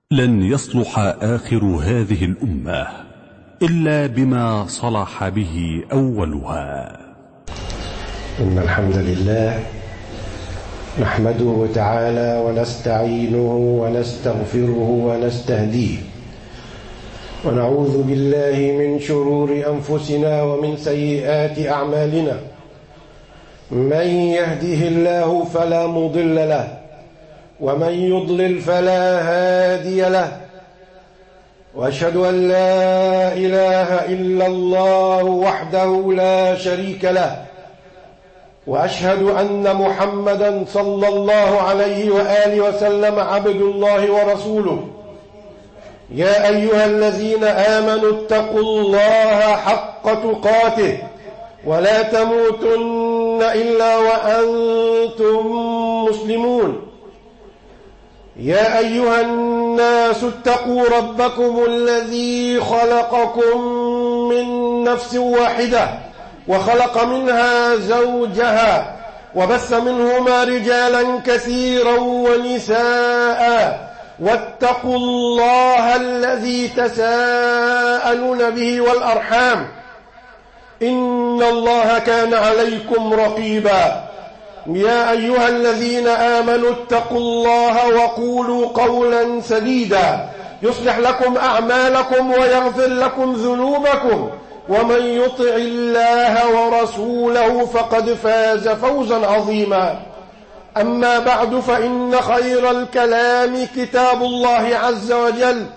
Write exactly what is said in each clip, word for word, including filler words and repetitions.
لن يصلح آخر هذه الأمة إلا بما صلح به أولها. إن الحمد لله نحمده تعالى ونستعينه ونستغفره ونستهديه، ونعوذ بالله من شرور أنفسنا ومن سيئات أعمالنا. من يهده الله فلا مضل له، ومن يضلل فلا هادي له، وأشهد أن لا إله إلا الله وحده لا شريك له، وأشهد أن محمدا صلى الله عليه وآله وسلم عبد الله ورسوله. يا أيها الذين آمنوا اتقوا الله حق تقاته ولا تموتن إلا وأنتم مسلمون. يا أيها الناس اتقوا ربكم الذي خلقكم من نفس واحدة وخلق منها زوجها وبث منهما رجالا كثيرا ونساء، واتقوا الله الذي تساءلون به والأرحام، إن الله كان عليكم رقيبا. يا أيها الذين آمنوا اتقوا الله وقولوا قولا سديدا يصلح لكم أعمالكم ويغفر لكم ذنوبكم، ومن يطع الله ورسوله فقد فاز فوزا عظيما. أما بعد، فإن خير الكلام كتاب الله عز وجل،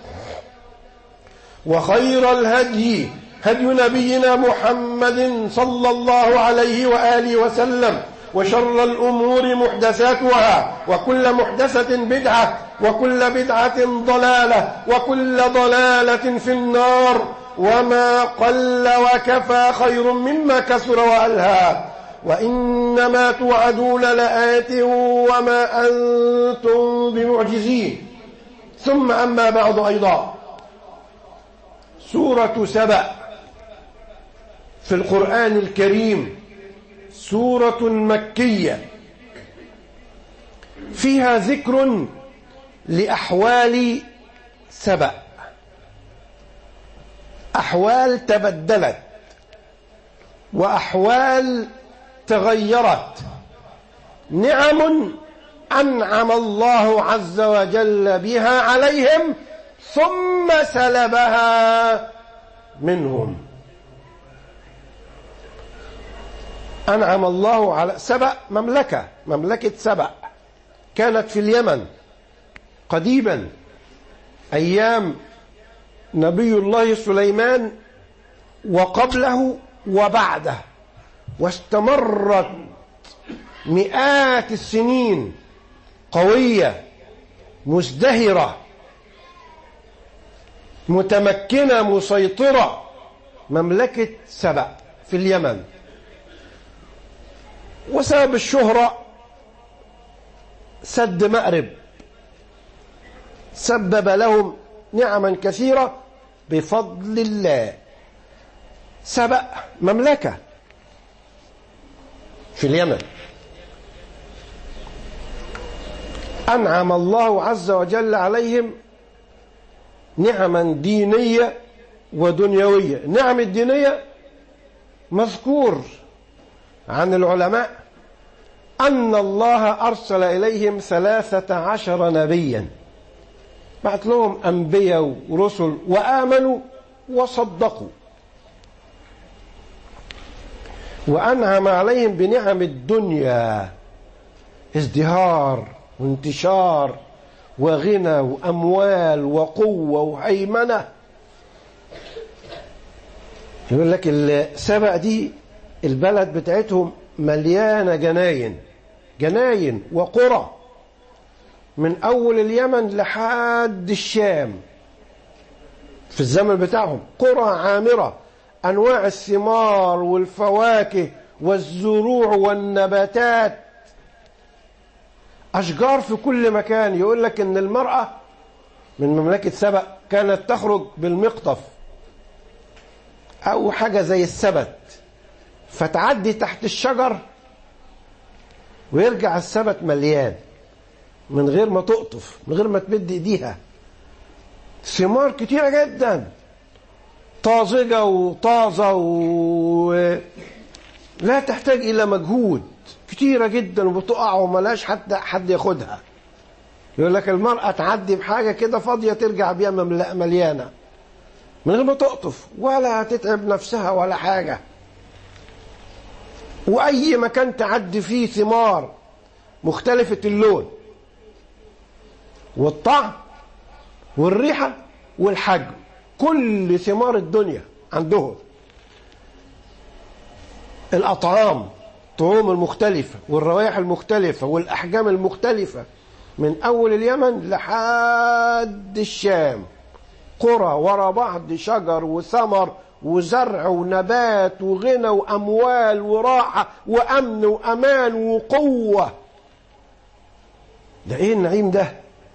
وخير الهدي هدي نبينا محمد صلى الله عليه وآله وسلم، وشر الأمور محدثاتها، وكل محدثة بدعة، وكل بدعة ضلالة، وكل ضلالة في النار. وما قل وكفى خير مما كثر وألهى، وإنما توعدون لآت وما أنتم بمعجزين. ثم أما بعد، أيضا سورة سبأ في القرآن الكريم سورة مكية فيها ذكر لأحوال سبأ، أحوال تبدلت وأحوال تغيرت، نعم أنعم الله عز وجل بها عليهم ثم سلبها منهم. أنعم الله على سبأ، مملكة مملكة سبأ كانت في اليمن قديما أيام نبي الله سليمان وقبله وبعده، واستمرت مئات السنين قوية مزدهرة متمكنة مسيطرة، مملكة سبأ في اليمن. وسبب الشهرة سد مأرب سبب لهم نعما كثيرة بفضل الله. سبأ مملكة في اليمن، أنعم الله عز وجل عليهم نعما دينية ودنيوية. نعم الدينية مذكور عن العلماء أن الله أرسل إليهم ثلاثة عشر نبيا، بعت لهم أنبياء ورسل وآمنوا وصدقوا، وأنعم عليهم بنعم الدنيا، ازدهار وانتشار وغنى وأموال وقوة وهيمنة. يقول لك السبأ دي البلد بتاعتهم مليانة جناين جناين وقرى، من أول اليمن لحد الشام في الزمن بتاعهم، قرى عامرة، أنواع الثمار والفواكه والزروع والنباتات، أشجار في كل مكان. يقول لك إن المرأة من مملكة سبأ كانت تخرج بالمقطف أو حاجة زي السبت، فتعدي تحت الشجر ويرجع السبت مليان من غير ما تقطف، من غير ما تمد ايديها، ثمار كتيرة جدا طازجة وطازة ولا تحتاج إلى مجهود، كتيرة جدا وبتقع وملاش حتى حد ياخدها. يقول لك المرأة تعدي بحاجة كده فاضية ترجع بيها مليانة من غير ما تقطف ولا تتعب نفسها ولا حاجة. وأي مكان تعدي فيه ثمار مختلفة اللون والطعم والريحة والحجم، كل ثمار الدنيا عندهم. الأطعام، الطعوم المختلفة والروائح المختلفة والأحجام المختلفة، من أول اليمن لحد الشام، قرى ورا بعض، شجر وثمر وزرع ونبات وغنى وأموال وراحة وأمن وأمان وقوة. ده إيه النعيم ده؟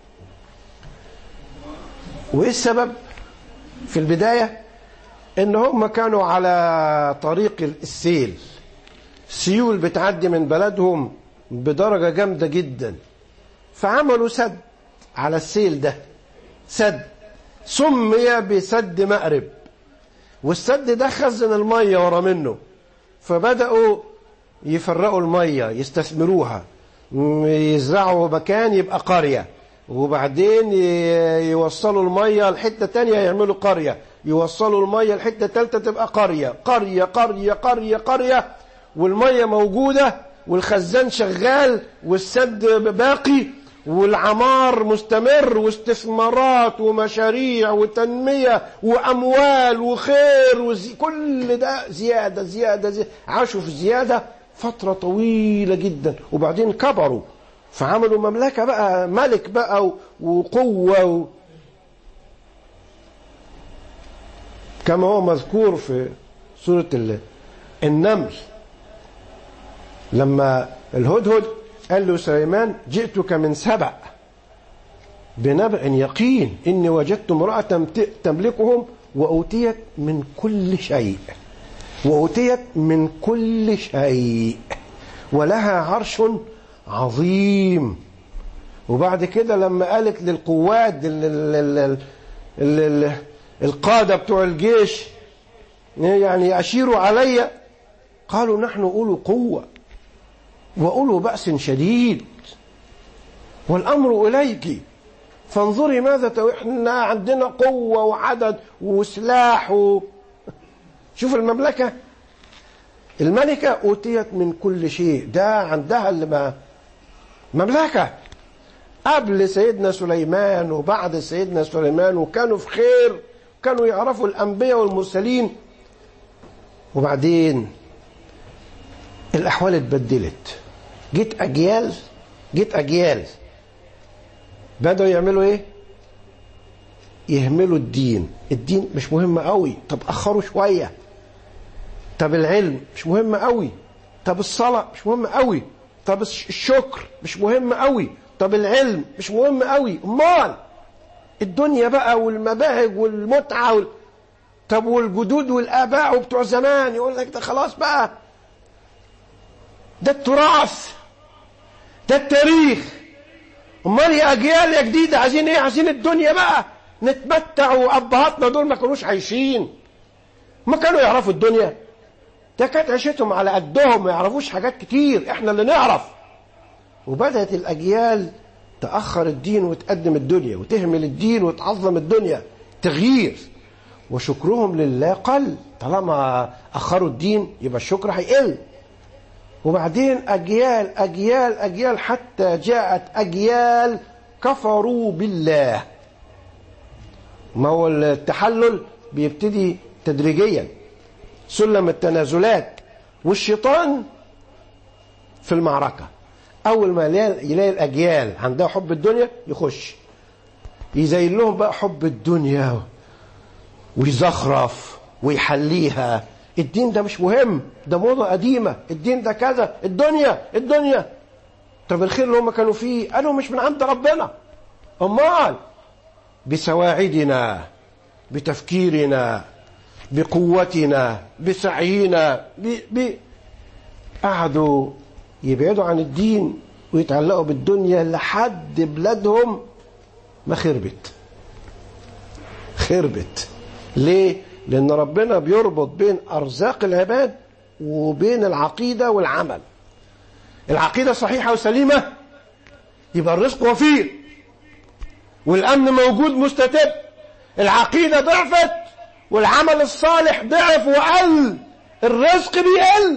وإيه السبب؟ في البداية إن هم كانوا على طريق السيل، سيول بتعدي من بلدهم بدرجة جامدة جدا، فعملوا سد على السيل ده، سد سمي بسد مأرب، والسد ده خزن المية ورا منه، فبدأوا يفرقوا المية يستثمروها، يزرعوا مكان يبقى قرية، وبعدين يوصلوا المية لحتة تانية يعملوا قرية، يوصلوا المية لحتة تالتة تبقى قرية، قرية قرية قرية قرية، والمية موجودة والخزان شغال والسد باقي والعمار مستمر واستثمارات ومشاريع وتنمية وأموال وخير وزي كل ده زيادة زيادة, زيادة. عاشوا في زيادة فترة طويلة جدا، وبعدين كبروا فعملوا مملكة بقى، ملك بقى وقوة و... كما هو مذكور في سورة النمل لما الهدهد قال له سليمان جئتك من سبأ بنبأ يقين إني وجدت امرأة تملكهم وأوتيت من كل شيء وأوتيت من كل شيء ولها عرش عظيم. وبعد كده لما قالت للقواد ال ال ال ال ال القادة بتوع الجيش يعني أشيروا علي، قالوا نحن أولو قوة وأولو بأس شديد والأمر إليك فانظري ماذا تو... احنا عندنا قوة وعدد وسلاح و... شوف المملكة، الملكة أوتيت من كل شيء، ده عندها اللي ما مملكة قبل سيدنا سليمان وبعد سيدنا سليمان، وكانوا في خير، كانوا يعرفوا الأنبياء والمرسلين. وبعدين الأحوال اتبدلت، جيت أجيال جيت أجيال بدأوا يعملوا إيه؟ يهملوا الدين. الدين مش مهم قوي، طب أخروا شوية. طب العلم مش مهم قوي، طب الصلاة مش مهم قوي، طب الشكر مش مهم قوي، طب العلم مش مهم قوي، امال الدنيا بقى والمباهج والمتعة وال... طب والجدود والآباء وبتوع زمان يقول لك ده خلاص بقى، ده التراث، ده التاريخ. امال يا اجيال يا جديده عايزين ايه؟ عايزين الدنيا بقى نتمتع، وابهاتنا دول ما كانوش عايشين، ما كانوا يعرفوا الدنيا، ده كانت عيشتهم على قدهم، ما يعرفوش حاجات كتير، احنا اللي نعرف. وبدأت الأجيال تأخر الدين وتقدم الدنيا، وتهمل الدين وتعظم الدنيا، تغيير. وشكرهم لله قل، طالما أخروا الدين يبقى الشكر هيقل. وبعدين أجيال أجيال أجيال حتى جاءت أجيال كفروا بالله. ما هو التحلل بيبتدي تدريجيا، سلم التنازلات، والشيطان في المعركة أول ما يلاقي الأجيال عندها حب الدنيا يخش يزين لهم بقى حب الدنيا ويزخرف ويحليها. الدين ده مش مهم، ده موضة قديمة، الدين ده كذا، الدنيا الدنيا. طب الخير اللي هم كانوا فيه قالوا مش من عند ربنا، أمال بسواعدنا، بتفكيرنا، بقوتنا، بسعينا، ب... ب... قعدوا يبعدوا عن الدين ويتعلقوا بالدنيا لحد بلادهم ما خربت. خربت. ليه؟ لأن ربنا بيربط بين أرزاق العباد وبين العقيدة والعمل. العقيدة صحيحة وسليمة يبقى الرزق وفير والأمن موجود مستتب. العقيدة ضعفت والعمل الصالح ضعف وقل، الرزق بيقل.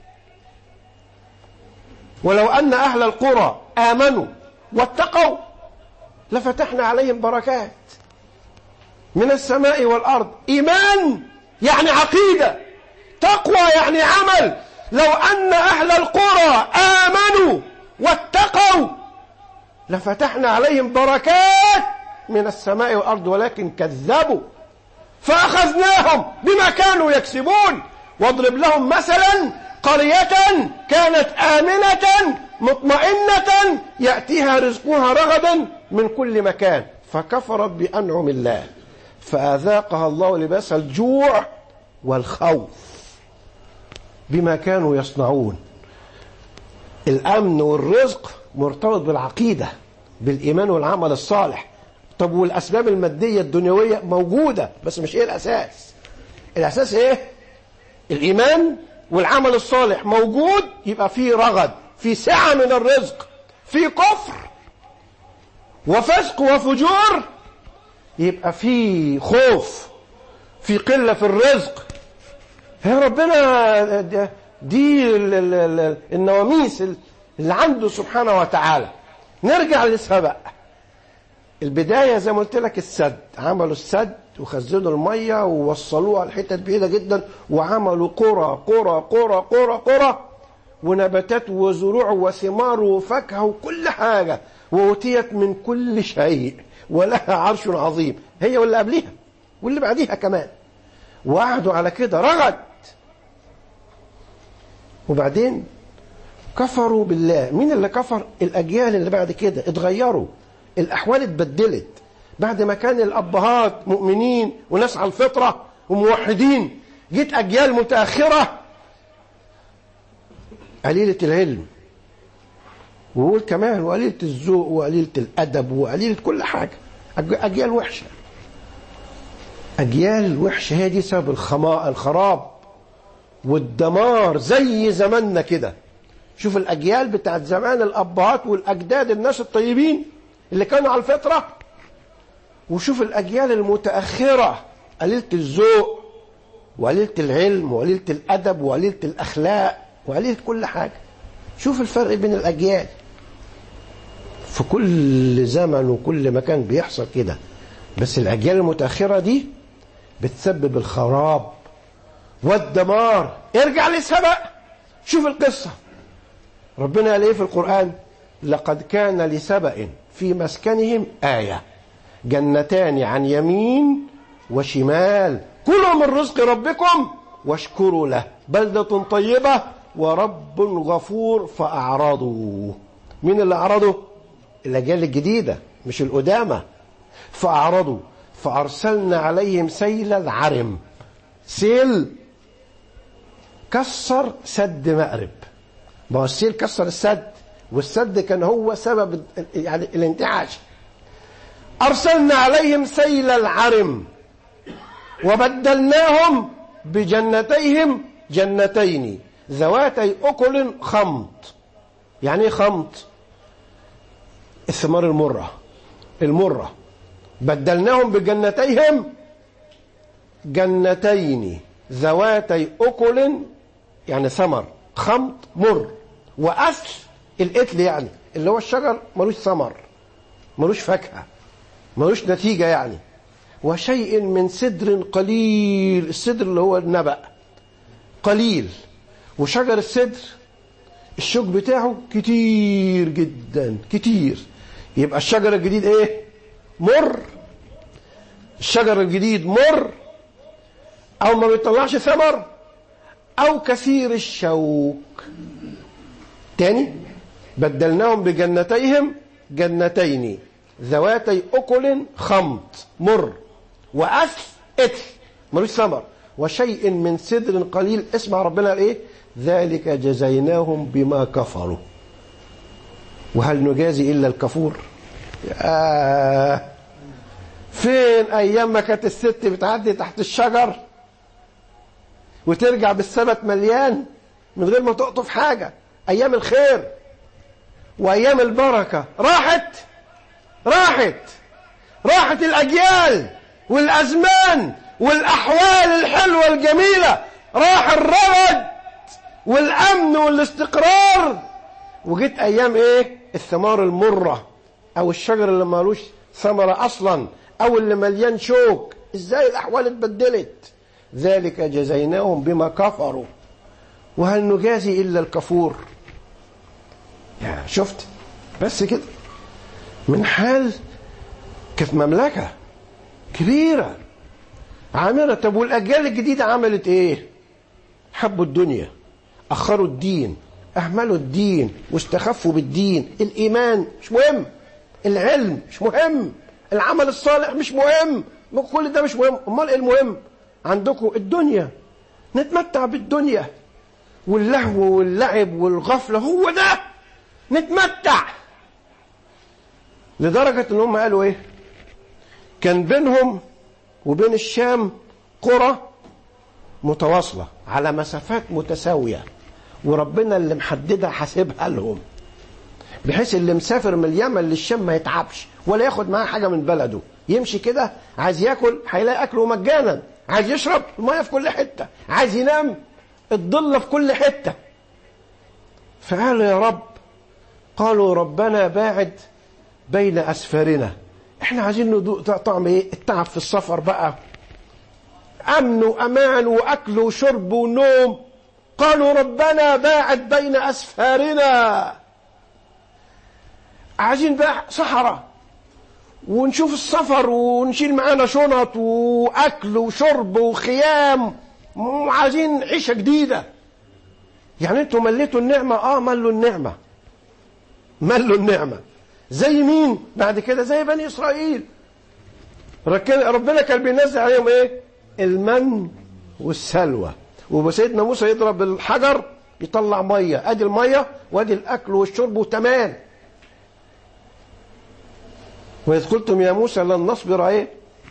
ولو أن أهل القرى آمنوا واتقوا لفتحنا عليهم بركات من السماء والأرض. إيمان يعني عقيدة، تقوى يعني عمل. لو أن أهل القرى آمنوا واتقوا لفتحنا عليهم بركات من السماء والأرض، ولكن كذبوا فأخذناهم بما كانوا يكسبون. واضرب لهم مثلا قرية كانت آمنة مطمئنة يأتيها رزقها رغدا من كل مكان فكفرت بأنعم الله فأذاقها الله لباس الجوع والخوف بما كانوا يصنعون. الأمن والرزق مرتبط بالعقيدة، بالإيمان والعمل الصالح. طب والأسباب المادية الدنيوية موجودة، بس مش إيه الأساس. الأساس إيه؟ الإيمان والعمل الصالح موجود، يبقى فيه رغد، في سعة من الرزق. في كفر وفسق وفجور يبقى في خوف، في قلة في الرزق. يا ربنا دي النواميس اللي عنده سبحانه وتعالى. نرجع للسبق. البداية زي ما قلت لك السد، عملوا السد وخزنوا المية ووصلوها لحتت بعيدة جدا، وعملوا قرى قرى قرى قرى قرى ونباتات وزروع وثمار وفاكهة وكل حاجة، وأوتيت من كل شيء ولها عرش عظيم. هي واللي قبليها واللي بعديها كمان، وقعدوا على كده رغد. وبعدين كفروا بالله. مين اللي كفر؟ الأجيال اللي بعد كده اتغيروا، الأحوال اتبدلت. بعد ما كان الأبهات مؤمنين وناس على الفطرة وموحدين، جيت أجيال متأخرة قليلة العلم، وقول كمان وقليلة الذوق وقليلة الأدب وقليلة كل حاجة. أجيال وحشة، أجيال وحشة. هي دي سبب الخماء الخراب والدمار زي زماننا كده. شوف الأجيال بتاعت زمان، الأبهات والأجداد، الناس الطيبين اللي كانوا على الفطرة، وشوف الأجيال المتأخرة قليلة الذوق وقليلة العلم وقليلة الأدب وقليلة الأخلاق وقليلة كل حاجة. شوف الفرق بين الأجيال. في كل زمن وكل مكان بيحصل كده، بس الأجيال المتأخرة دي بتسبب الخراب والدمار. ارجع لسبق، شوف القصة. ربنا قال ايه في القرآن؟ لقد كان لسبأ في مسكنهم آية جنتان عن يمين وشمال كلوا من رزق ربكم واشكروا له بلدة طيبة ورب غفور فأعرضوا. مين اللي أعرضوا؟ الأجيال الجديدة مش القدامى. فأعرضوا فأرسلنا عليهم سيل العرم. سيل كسر سد مأرب، ما هو السيل كسر السد، والسد كان هو سبب يعني الانتعاش. أرسلنا عليهم سيل العرم وبدلناهم بجنتيهم جنتين ذواتي أكل خمط. يعني ايه خمط؟ الثمار المرة المرة. بدلناهم بجنتيهم جنتين ذواتي أكل يعني ثمر، خمط مر، وأصل القتل يعني اللي هو الشجر ملوش ثمر ملوش فاكهة ملوش نتيجة يعني. وشيء من سدر قليل، السدر اللي هو النبأ قليل، وشجر السدر الشوك بتاعه كتير جدا كتير. يبقى الشجر الجديد ايه؟ مر. الشجر الجديد مر، او ما بيطلعش ثمر، او كثير الشوك. تاني، بدلناهم بجنتيهم جنتين ذواتي أكل خمط مر وأصل قتل ملوش ثمر وشيء من سدر قليل. اسمع ربنا قال ايه؟ ذلك جزيناهم بما كفروا وهل نجازي إلا الكفور. آه فين ايام ما كانت الست بتعدي تحت الشجر وترجع بالسبت مليان من غير ما تقطف حاجة؟ ايام الخير وايام البركة راحت راحت راحت الاجيال والازمان والاحوال الحلوة الجميلة، راح الرغد والامن والاستقرار، وجيت ايام ايه؟ الثمار المرة او الشجر اللي مالوش ثمرة اصلا او اللي مليان شوك. ازاي الاحوال اتبدلت؟ ذلك جزيناهم بما كفروا وهل نجازي الا الكفور. يا شفت بس كده، من حال كانت مملكة كبيرة عامرة. طب والاجيال الجديدة عملت ايه؟ حبوا الدنيا، اخروا الدين، اهملوا الدين واستخفوا بالدين. الايمان مش مهم، العلم مش مهم، العمل الصالح مش مهم، كل ده مش مهم. امال ايه المهم عندكم؟ الدنيا، نتمتع بالدنيا واللهو واللعب والغفلة، هو ده نتمتع. لدرجة ان هم قالوا ايه؟ كان بينهم وبين الشام قرى متواصلة على مسافات متساوية، وربنا اللي محددها حاسبها لهم، بحيث اللي مسافر من اليمن للشام ما يتعبش ولا ياخد معاه حاجة من بلده، يمشي كده، عايز ياكل هيلاقي اكله مجانا، عايز يشرب المية في كل حتة، عايز ينام الضلة في كل حتة. فقالوا يا رب، قالوا ربنا باعد بين أسفارنا. احنا عايزين ندوق طعم ايه؟ التعب في السفر بقى، امن وامان واكل وشرب ونوم. قالوا ربنا باعد بين أسفارنا، عايزين بقى صحراء ونشوف السفر ونشيل معانا شنط واكل وشرب وخيام، وعايزين عيشة جديدة. يعني انتوا مليتوا النعمة؟ اه ملوا النعمة، ملوا النعمة. زي مين بعد كده؟ زي بني اسرائيل. ربنا كان بينزل عليهم ايه؟ المن والسلوى، وسيدنا موسى يضرب الحجر يطلع مية، ادي المية وادي الاكل والشرب وتمام. وإذ قلتم يا موسى لن نصبر ايه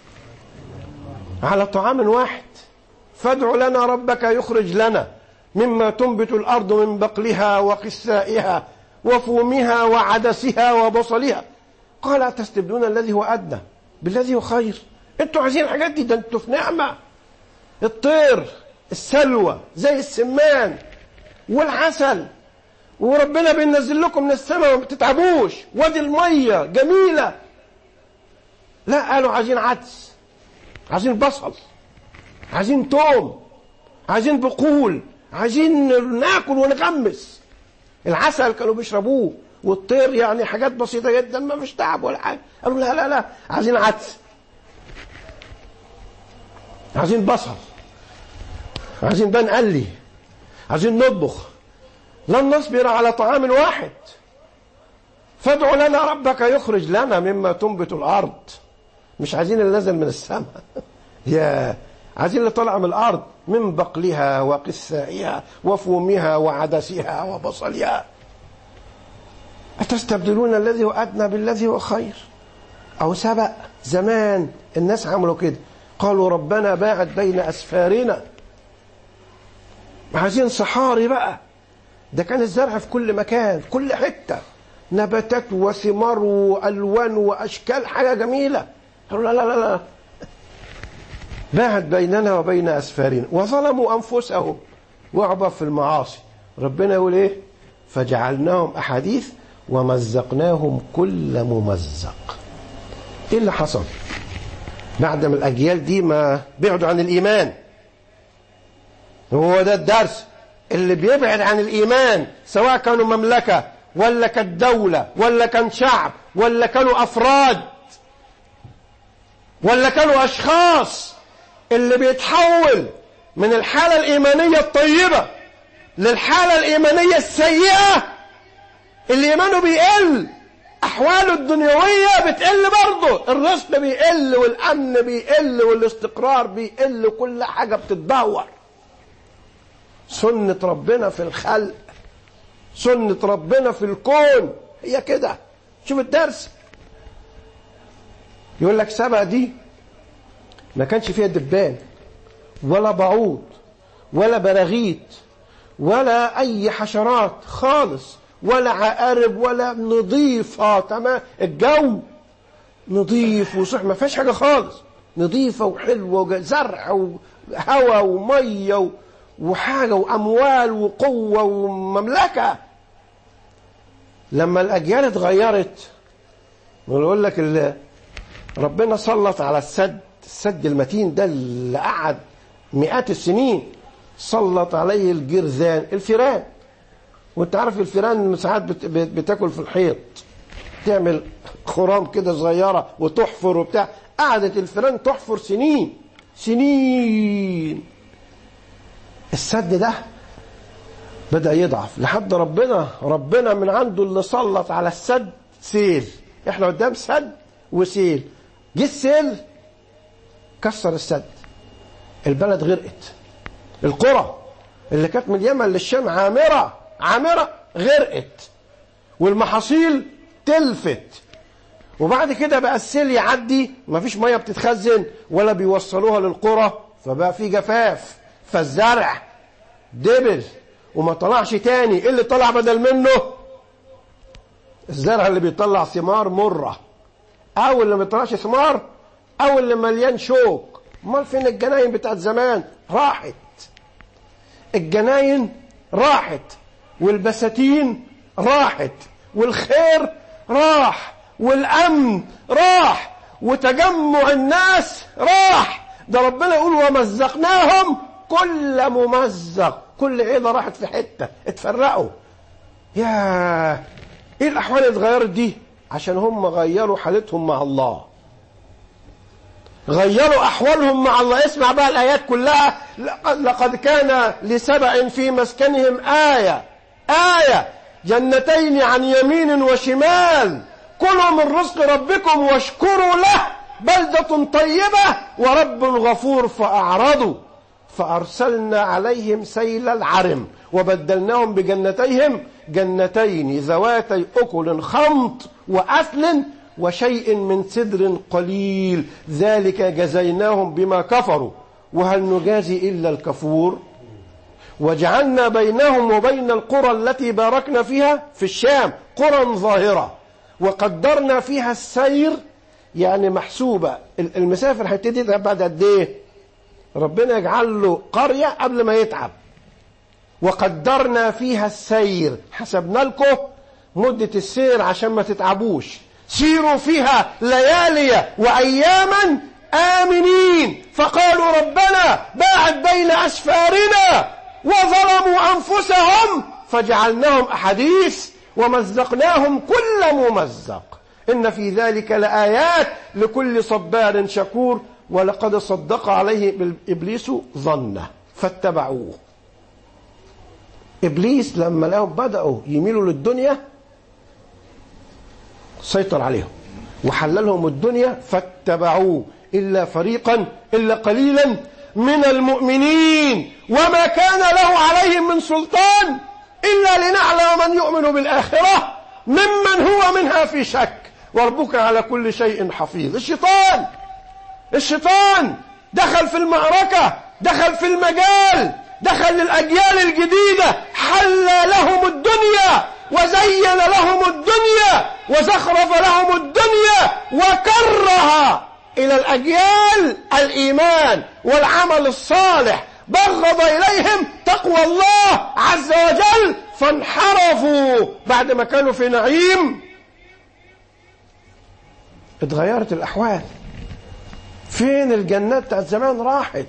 على طعام واحد فادع لنا ربك يخرج لنا مما تنبت الأرض من بقلها وقثائها وفومها وعدسها وبصلها قال أتستبدلون الذي هو أدنى بالذي هو خير. انتوا عايزين الحاجات دي، ده انتوا في نعمة. الطير، السلوى زي السمان والعسل، وربنا بينزل لكم من السماء وما بتتعبوش، وادي المية جميلة. لا، قالوا عايزين عدس، عايزين بصل، عايزين توم، عايزين بقول، عايزين ناكل ونغمس. العسل كانوا بيشربوه، والطير يعني حاجات بسيطة جدا ما فيش تعب ولا حاجة. قالوا لا لا لا، عايزين عدس، عايزين بصل، عايزين بنقلي، عايزين نطبخ. لن نصبر على طعام واحد فادع لنا ربك يخرج لنا مما تنبت الأرض. مش عايزين اللي نزل من السماء يا عايزين اللي طلع من الأرض، من بقلها وقثائها وفومها وعدسها وبصلها. أتستبدلون الذي هو أدنى بالذي هو خير. أو سبق زمان الناس عملوا كده، قالوا ربنا باعد بين أسفارنا. عايزين صحاري بقى، ده كان الزرع في كل مكان، في كل حتة، نباتات وثمار وألوان وأشكال، حاجة جميلة. قالوا لا لا لا، باعد بيننا وبين أسفارنا وظلموا أنفسهم وعبوا في المعاصي. ربنا يقول إيه؟ فجعلناهم أحاديث ومزقناهم كل ممزق. إيه اللي حصل بعد ما الأجيال دي ما بعدوا عن الإيمان؟ هو ده الدرس. اللي بيبعد عن الإيمان سواء كانوا مملكة ولا كانت دولة ولا كان شعب ولا كانوا أفراد ولا كانوا أشخاص، اللي بيتحول من الحالة الإيمانية الطيبة للحالة الإيمانية السيئة، اللي إيمانه بيقل، أحواله الدنيوية بتقل برضه، الرزق بيقل والأمن بيقل والاستقرار بيقل وكل حاجة بتتدهور. سنة ربنا في الخلق، سنة ربنا في الكون هي كده. شوف الدرس، يقول لك سبق دي ما كانش فيها دبان ولا بعوض ولا براغيث ولا أي حشرات خالص ولا عقارب ولا نظيفة تمام. الجو نظيف وصح، ما فيهاش حاجة خالص، نظيفة وحلوة وزرع وهواء ومية وحاجة وأموال وقوة ومملكة. لما الأجيال اتغيرت، ونقول لك ربنا سلط على السد السد المتين ده اللي قعد مئات السنين، سلط عليه الجرذان الفيران. وانت عارف الفيران ساعات بتاكل في الحيط، تعمل خرام كده صغيرة وتحفر وبتاع. قعدت الفيران تحفر سنين سنين. السد ده بدأ يضعف لحد ربنا ربنا من عنده اللي سلط على السد سيل. احنا قدام سد وسيل. جه السيل كسر السد، البلد غرقت. القرى اللي كانت من اليمن للشام عامرة عامرة غرقت، والمحاصيل تلفت. وبعد كده بقى السيل يعدي، مفيش مية بتتخزن ولا بيوصلوها للقرى، فبقى في جفاف، فالزرع دبل وما طلعش تاني. ايه اللي طلع بدل منه؟ الزرع اللي بيطلع ثمار مرة، او اللي ما بيطلعش ثمار، او اللي مليان شوك. امال فين الجناين بتاعت زمان؟ راحت الجناين، راحت والبساتين راحت، والخير راح، والامن راح، وتجمع الناس راح. ده ربنا يقول ومزقناهم كل ممزق. كل عيله راحت في حته، اتفرقوا. يا ايه الاحوال اللي اتغيرت دي؟ عشان هم غيروا حالتهم مع الله، غيروا احوالهم مع الله. اسمع بقى الايات كلها. لقد كان لسبأ في مسكنهم آية آية جنتين عن يمين وشمال كلوا من رزق ربكم واشكروا له بلدة طيبة ورب غفور فأعرضوا فأرسلنا عليهم سيل العرم وبدلناهم بجنتيهم جنتين ذواتي أكل خمط وأثل وشيء من سدر قليل ذلك جزيناهم بما كفروا وهل نجازي إلا الكفور. وجعلنا بينهم وبين القرى التي باركنا فيها في الشام قرى ظاهرة وقدرنا فيها السير، يعني محسوبة. المسافر هيبتدي بعد قد ايه؟ ربنا يجعل له قرية قبل ما يتعب. وقدرنا فيها السير، حسبنا لكم مدة السير عشان ما تتعبوش. سيروا فيها ليالي وأياما آمنين فقالوا ربنا باعد بين أسفارنا وظلموا أنفسهم فجعلناهم أحاديث ومزقناهم كل ممزق إن في ذلك لآيات لكل صبار شكور ولقد صدق عليه إبليس ظنه فاتبعوه. إبليس لما لهم بدأوا يميلوا للدنيا سيطر عليهم وحللهم الدنيا فاتبعوه إلا فريقا إلا قليلا من المؤمنين وما كان له عليهم من سلطان إلا لنعلم من يؤمن بالآخرة ممن هو منها في شك وربك على كل شيء حفيظ. الشيطان الشيطان دخل في المعركة، دخل في المجال، دخل للأجيال الجديدة، حل لهم الدنيا وزين لهم الدنيا وزخرف لهم الدنيا وكره إلى الأجيال الإيمان والعمل الصالح، بغض إليهم تقوى الله عز وجل فانحرفوا بعد ما كانوا في نعيم. اتغيرت الأحوال. فين الجنات بتاعت زمان؟ راحت.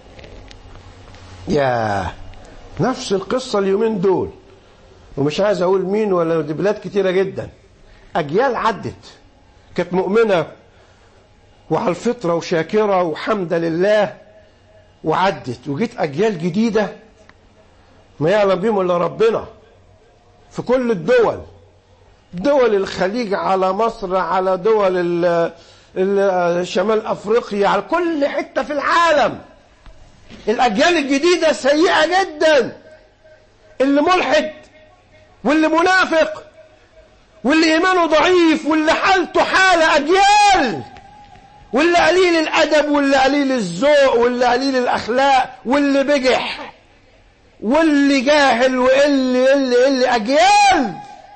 يا نفس القصة اليومين دول، ومش عايز أقول مين ولا دي بلاد كتيرة جدا. أجيال عدت كانت مؤمنة وعلى الفطرة وشاكرة وحمد لله وعدت، وجيت أجيال جديدة ما يعلم بهم إلا ربنا في كل الدول، دول الخليج على مصر على دول شمال أفريقيا على كل حتة في العالم. الأجيال الجديدة سيئة جدا، اللي ملحد واللي منافق واللي إيمانه ضعيف واللي حالته حالة أجيال واللي قليل الأدب واللي قليل الذوق واللي قليل الأخلاق واللي بجح واللي جاهل واللي اللي اللي أجيال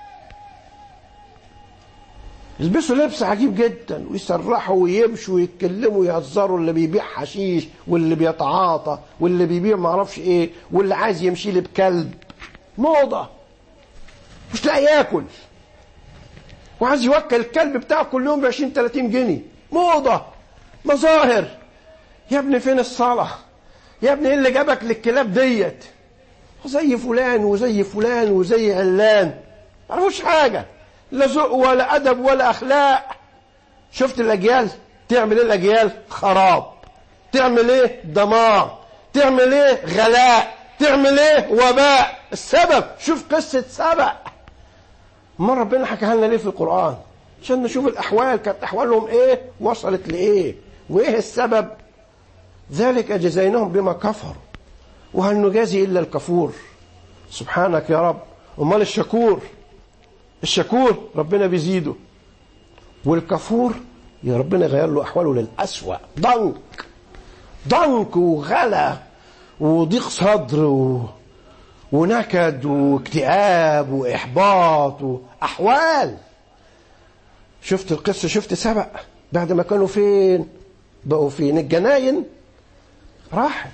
يلبسوا لبس عجيب جدا ويسرحوا ويمشوا ويتكلموا ويهزروا، اللي بيبيع حشيش واللي بيتعاطى واللي بيبيع معرفش ايه واللي عايز يمشي لي بكلب. موضة، مش لاقي ياكل وعايز يوكل الكلب بتاعه كل يوم بعشرين تلاتين جنيه. موضة، مظاهر. يا ابني فين الصلاة؟ يا ابني ايه اللي جابك للكلاب ديت؟ زي فلان وزي فلان وزي علان، ما عرفوش حاجة، لا ذوق ولا أدب ولا أخلاق. شفت الأجيال تعمل ايه؟ الأجيال خراب، تعمل ايه؟ دمار، تعمل ايه؟ غلاء، تعمل ايه؟ وباء. السبب شوف قصة سبأ، ما ربنا حكاها لنا ليه في القرآن؟ عشان نشوف الأحوال كانت أحوالهم ايه وصلت لإيه وإيه السبب. ذلك جزيناهم بما كفروا وهل نجازي إلا الكفور. سبحانك يا رب. أمال الشكور؟ الشكور ربنا بيزيده، والكفور يا ربنا غير له أحواله للأسوأ. ضنك ضنك وغلا وضيق صدر و... ونكد واكتئاب وإحباط وأحوال. شفت القصة؟ شفت سبأ بعد ما كانوا فين بقوا فين؟ الجناين راحت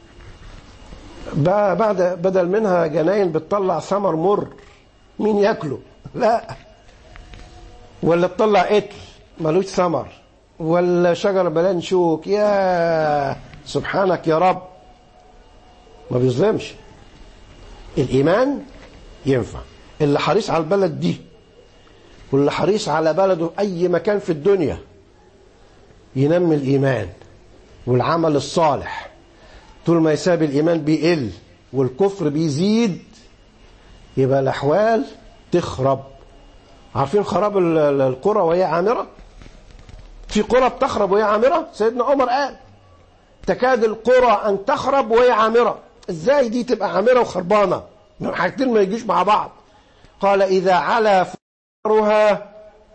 بعد بدل منها جناين بتطلع ثمر مر مين ياكله؟ لا، ولا تطلع قتل ملوش ثمر، ولا شجر بلان شوك. يا سبحانك يا رب. ما بيظلمش. الإيمان ينفع. اللي حريص على البلد دي واللي حريص على بلده أي مكان في الدنيا ينمي الإيمان والعمل الصالح. طول ما يساب الإيمان بيقل والكفر بيزيد يبقى الأحوال تخرب. عارفين خراب القرى وهي عامرة؟ في قرى بتخرب وهي عامرة. سيدنا عمر قال تكاد القرى أن تخرب وهي عامرة. ازاي دي تبقى عامرة وخربانة؟ حاجتين ما يجيش مع بعض. قال إذا علا فقرها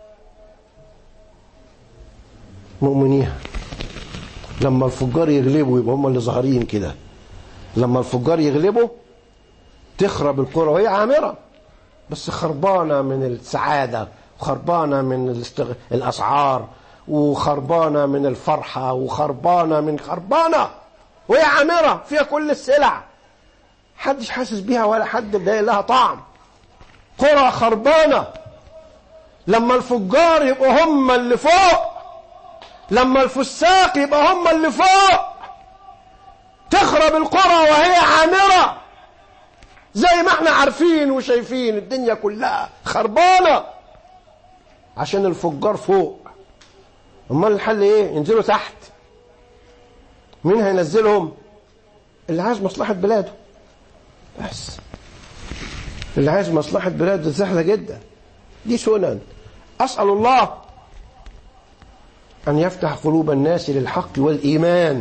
مؤمنيها. لما الفجار يغلبوا يبقى هم اللي ظاهرين كده. لما الفجار يغلبوا تخرب القرى وهي عامرة بس خربانة من السعادة وخربانة من الاستغ... الأسعار وخربانة من الفرحة وخربانة من خربانة وهي عامرة فيها كل السلع حدش حاسس بيها ولا حد بلاقي لها طعم. قرى خربانة. لما الفجار يبقوا هم اللي فوق، لما الفساق يبقى هم اللي فوق، تخرب القرى وهي عامرة. زي ما احنا عارفين وشايفين الدنيا كلها خربانة عشان الفجار فوق. امال الحل ايه؟ ينزلوا تحت. مين هينزلهم؟ اللي عايز مصلحة بلاده بس. اللي عايز مصلحة بلاده سهلة جدا. دي سنن. أسأل الله أن يفتح قلوب الناس للحق والإيمان.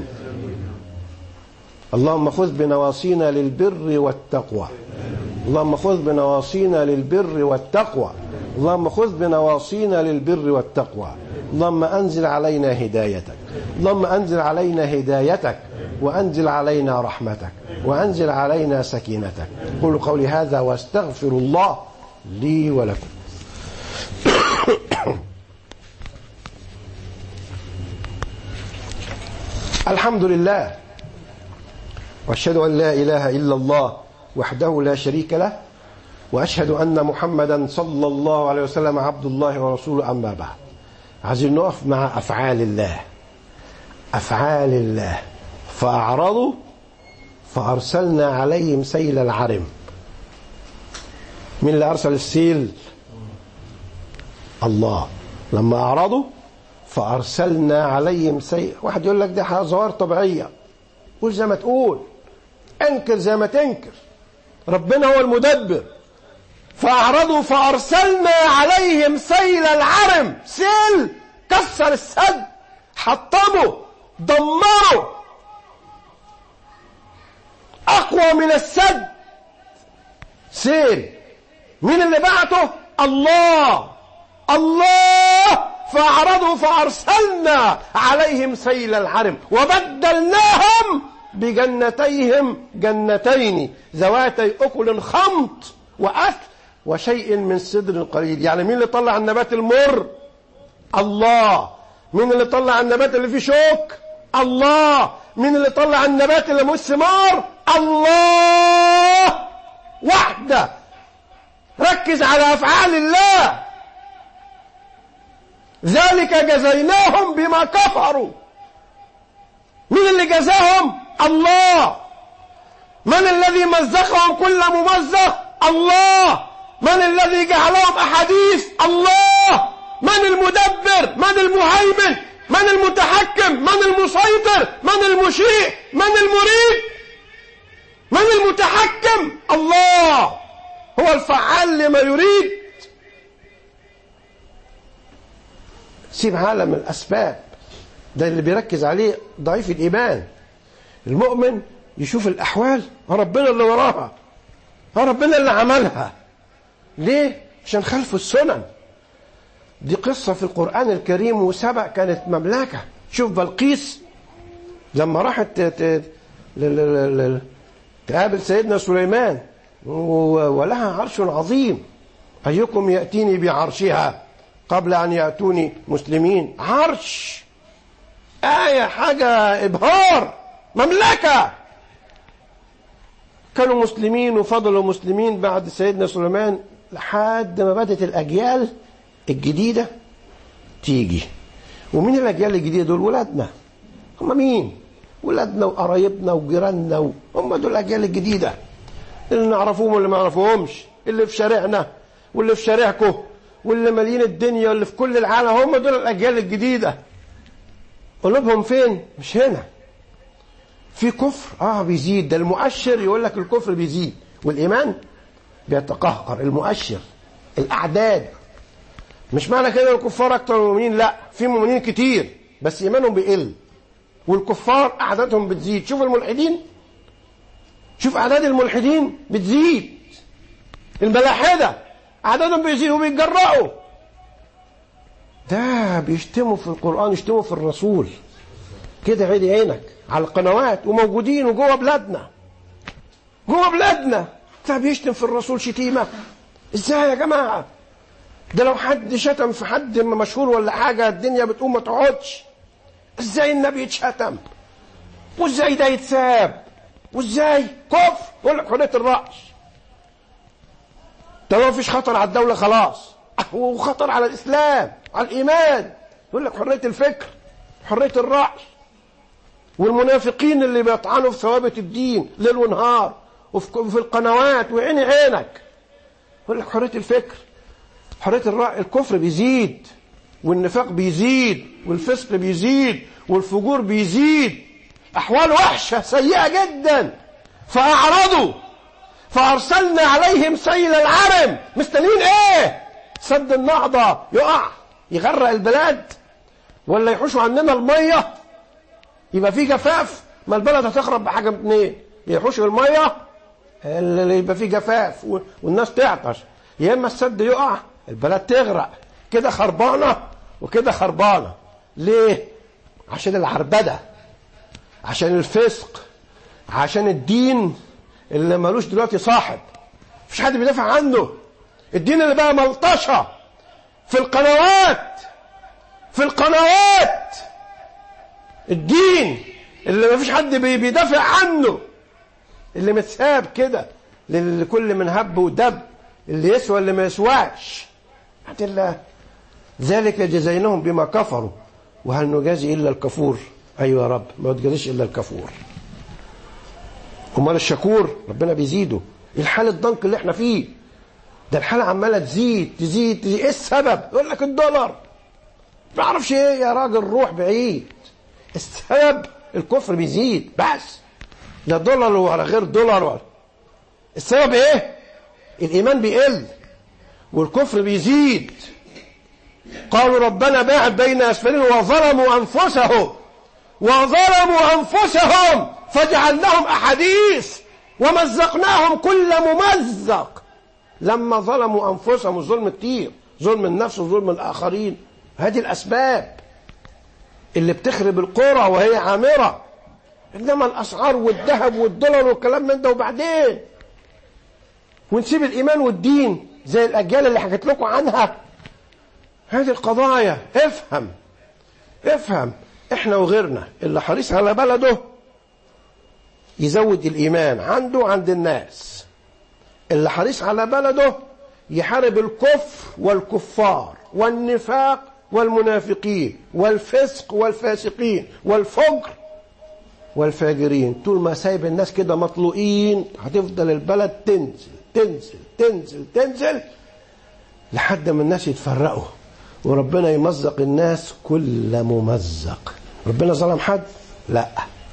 اللهم خذ بنواصينا للبر والتقوى. اللهم خذ بنواصينا للبر والتقوى. اللهم خذ بنواصينا للبر والتقوى. اللهم أنزل علينا هدايتك. اللهم أنزل علينا هدايتك وأنزل علينا رحمتك وأنزل علينا سكينتك. قولوا قولي هذا واستغفر الله لي ولكم. الحمد لله وأشهد أن لا إله إلا الله وحده لا شريك له وأشهد أن محمدا صلى الله عليه وسلم عبد الله ورسوله. أما بعد، عايزين نقف مع أفعال الله. أفعال الله. فأعرضوا فأرسلنا عليهم سيل العرم. من اللي أرسل السيل؟ الله. لما أعرضوا فأرسلنا عليهم سيل. واحد يقول لك ده ظواهر طبيعية، قول زي ما تقول، انكر زي ما تنكر، ربنا هو المدبر. فأعرضوا فأرسلنا عليهم سيل العرم. سيل كسر السد، حطموا، دمروا، أقوى من السد. سيل. مين اللي بعته؟ الله. الله فأعرضوا فأرسلنا عليهم سيل العرم وبدلناهم بجنتيهم جنتين ذواتي أكل خمط وأثل وشيء من سدر قليل. يعني مين اللي طلع النبات المر؟ الله. مين اللي طلع النبات اللي فيه شوك؟ الله. مين اللي طلع النبات اللي مش ثمار؟ الله وحده. ركز على أفعال الله. ذلك جزيناهم بما كفروا. مين اللي جزاهم؟ الله. من الذي مزقهم كل ممزق؟ الله. من الذي جعلهم أحاديث؟ الله. من المدبر؟ من المهيمن؟ من المتحكم؟ من المسيطر؟ من المشيء؟ من المريد؟ من المتحكم؟ الله هو الفعال لما يريد. سيب عالم الأسباب، ده اللي بيركز عليه ضعيف الإيمان. المؤمن يشوف الأحوال ربنا اللي وراها، ربنا اللي عملها. ليه؟ عشان خلفوا السنن. دي قصة في القرآن الكريم. وسبأ كانت مملكة. شوف بلقيس لما راحت تقابل سيدنا سليمان ولها عرش عظيم، أيكم يأتيني بعرشها قبل أن يأتوني مسلمين. عرش، آية، حاجة إبهار، مملكة. كانوا مسلمين وفضلوا مسلمين بعد سيدنا سليمان لحد ما بدت الأجيال الجديدة تيجي. ومين الأجيال الجديدة دول؟ ولادنا. هم مين؟ ولادنا وقرايبنا وجيراننا، هم دول الأجيال الجديدة اللي نعرفوهم واللي ما نعرفوهمش، اللي في شارعنا واللي في شارعكم واللي مالين الدنيا واللي في كل العالم. هم دول الأجيال الجديدة. قلوبهم فين؟ مش هنا. في كفر اه بيزيد. ده المؤشر يقول لك الكفر بيزيد والإيمان بيتقهقر. المؤشر الأعداد. مش معنى كده الكفار أكتر من المؤمنين، لا، في مؤمنين كتير بس إيمانهم بيقل، والكفار أعدادهم بتزيد. شوف الملحدين، شوف أعداد الملحدين بتزيد. الملاحدة أعدادهم بيزيد وبيتجرأوا. ده بيشتموا في القرآن، يشتموا في الرسول كده عيني عينك على القنوات، وموجودين وجوه بلادنا، جوه بلادنا. ده بيشتم في الرسول شتيمة. ازاي يا جماعة؟ ده لو حد شتم في حد مشهور ولا حاجة الدنيا بتقوم ما تقعدش. ازاي النبي يتشتم؟ وازاي ده يتساب؟ وازاي كفر؟ يقول لك حرية الرأي. ده ما فيش خطر على الدولة خلاص، وخطر على الإسلام على الإيمان. يقول لك حرية الفكر، حرية الرأي. والمنافقين اللي بيطعنوا في ثوابت الدين ليل ونهار وفي القنوات وعيني عينك، يقول لك حرية الفكر، حرية الرأي. الكفر بيزيد والنفاق بيزيد والفسق بيزيد والفجور بيزيد. أحوال وحشة سيئة جدا. فأعرضوا فأرسلنا عليهم سيل العرم. مستنيين ايه؟ سد النهضة يقع يغرق البلاد، ولا يحوشوا عننا المية يبقى في جفاف؟ ما البلد هتخرب بحاجة من اتنين، يحوشوا المية اللي يبقى في جفاف والناس تعطش، يا اما السد يقع البلد تغرق. كده خربانة وكده خربانة. ليه؟ عشان العربدة، عشان الفسق، عشان الدين اللي مالوش دلوقتي صاحب، مفيش حد بيدافع عنه. الدين اللي بقى ملطشة في القنوات، في القنوات الدين اللي مفيش حد بيدافع عنه، اللي متساب كده لكل من هب ودب، اللي يسوى اللي ما يسواش. حتى الله ذلك جزيناهم بما كفروا وهل نجازي إلا الكفور. أيوة يا رب، ما تجازيش إلا الكفور. امال الشكور ربنا بيزيده. الحال الضنك اللي احنا فيه ده، الحالة عمالة تزيد تزيد تزيد. ايه السبب؟ يقول لك الدولار. ما اعرفش ايه يا راجل، روح بعيد. السبب الكفر بيزيد بس، لا دولار ولا غير دولار ولا. السبب ايه؟ الايمان بيقل والكفر بيزيد. قالوا ربنا باعد بين اسفلين وظلموا انفسهم وظلموا انفسهم فجعلناهم احاديث ومزقناهم كل ممزق. لما ظلموا انفسهم، الظلم كتير، ظلم النفس وظلم الاخرين، هذه الأسباب اللي بتخرب القرى وهي عامرة. إنما الأسعار والذهب والدولار والكلام من ده وبعدين، ونسيب الإيمان والدين زي الأجيال اللي حكيت لكم عنها. هذه القضايا افهم افهم احنا وغيرنا اللي حريص على بلده يزود الإيمان عنده عند الناس، اللي حريص على بلده يحارب الكفر والكفار والنفاق والمنافقين والفسق والفاسقين والفجر والفاجرين. طول ما سايب الناس كده مطلوقين هتفضل البلد تنزل تنزل تنزل تنزل لحد ما الناس يتفرقوا وربنا يمزق الناس كل ممزق. ربنا ظلم حد؟ لا.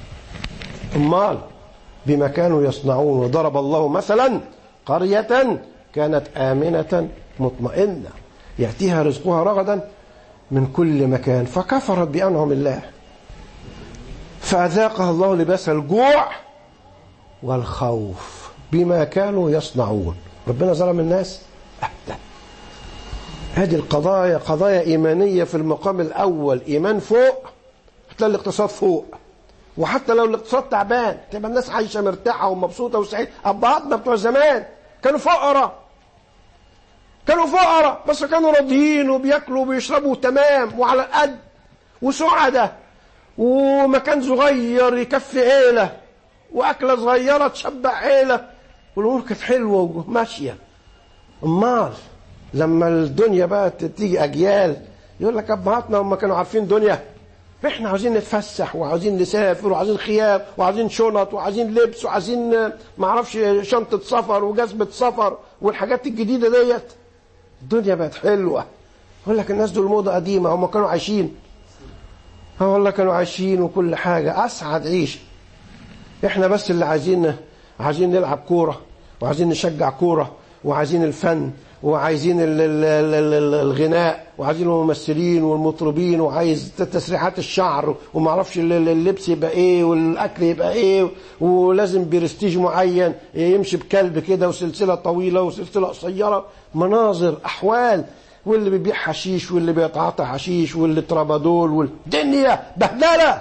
امال بما كانوا يصنعون. وضرب الله مثلا قرية كانت آمنة مطمئنة يأتيها رزقها رغدا من كل مكان فكفرت بأنعم الله فأذاقها الله لباس الجوع والخوف بما كانوا يصنعون. ربنا ظلم الناس؟ أبدا. هذه القضايا قضايا إيمانية في المقام الأول. إيمان فوق هتلاقي الاقتصاد فوق، وحتى لو الاقتصاد تعبان تبقى الناس عايشة مرتاحة ومبسوطة وسعيدة. أبهاتنا بتوع زمان كانوا فقراء كانوا فقراء بس كانوا راضيين وبياكلوا وبيشربوا تمام وعلى القد وسعدة، ومكان صغير يكفي عيلة وأكلة صغيرة تشبع عيلة والأمور كانت حلوة وماشية. أمال لما الدنيا بقى تيجي أجيال يقول لك أبهاتنا هم كانوا عارفين دنيا، احنا عاوزين نتفسح وعاوزين نسافر وعاوزين خيام وعاوزين شنط وعاوزين لبس وعاوزين معرفش شنطة سفر وجزمة سفر والحاجات الجديدة ديت. الدنيا بقت حلوة. يقول لك الناس دول موضة قديمة، هم كانوا عايشين. ها والله كانوا عايشين وكل حاجة أسعد عيش. احنا بس اللي عايزين عايزين نلعب كورة وعايزين نشجع كورة وعايزين الفن وعايزين الغناء وعايزين الممثلين والمطربين وعايز تسريحات الشعر وما اعرفش اللبس يبقى ايه والاكل يبقى ايه، ولازم برستيج معين يمشي بكلب كده وسلسله طويله وسلسله قصيره، مناظر احوال، واللي بيبيع حشيش واللي بيتعاطى حشيش واللي ترابادول والدنيا بهدله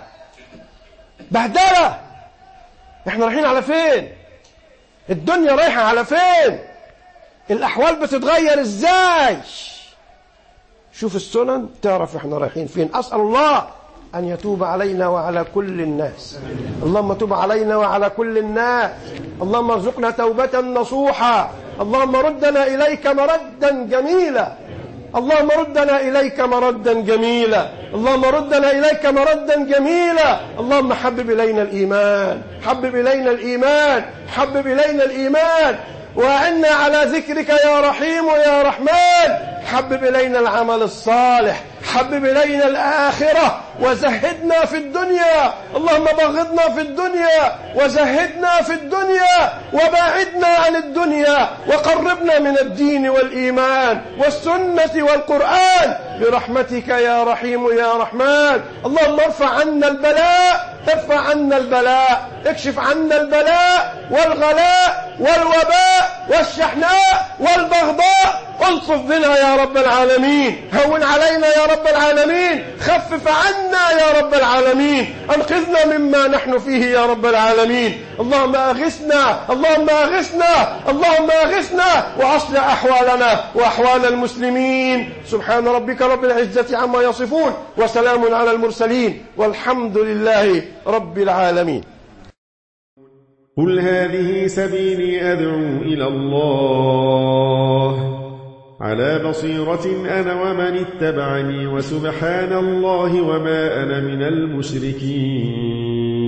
بهدله. احنا رايحين على فين؟ الدنيا رايحه على فين؟ الأحوال بتتغير إزاي؟ شوف السنن تعرف إحنا رايحين فين. أسأل الله أن يتوب علينا وعلى كل الناس. اللهم توب علينا وعلى كل الناس. اللهم ارزقنا توبة نصوحة. اللهم ردنا إليك مردا جميلا. اللهم ردنا إليك مردا جميلا. اللهم ردنا إليك مردا جميلا. اللهم حبب إلينا الإيمان حبب إلينا الإيمان حبب إلينا الإيمان وأعنا على ذكرك يا رحيم يا رحمن. حبب إلينا العمل الصالح حبب إلينا الآخرة وزهدنا في الدنيا. اللهم بغضنا في الدنيا وزهدنا في الدنيا وباعدنا عن الدنيا وقربنا من الدين والإيمان والسنة والقرآن برحمتك يا رحيم يا رحمن. اللهم ارفع عنا البلاء ارفع عنا البلاء اكشف عنا البلاء والغلاء والوباء والشحناء والبغضاء. الطف بنا يا رب العالمين. هون علينا يا رب العالمين. خفف عنا يا رب العالمين. انقذنا مما نحن فيه يا رب العالمين. اللهم اغثنا اللهم اغثنا اللهم اغثنا واصلح احوالنا واحوال المسلمين. سبحان ربك رب العزة عما يصفون وسلام على المرسلين والحمد لله رب العالمين. قل هذه سبيلي أدعو إلى الله على بصيرة أنا ومن اتبعني وسبحان الله وما أنا من المشركين.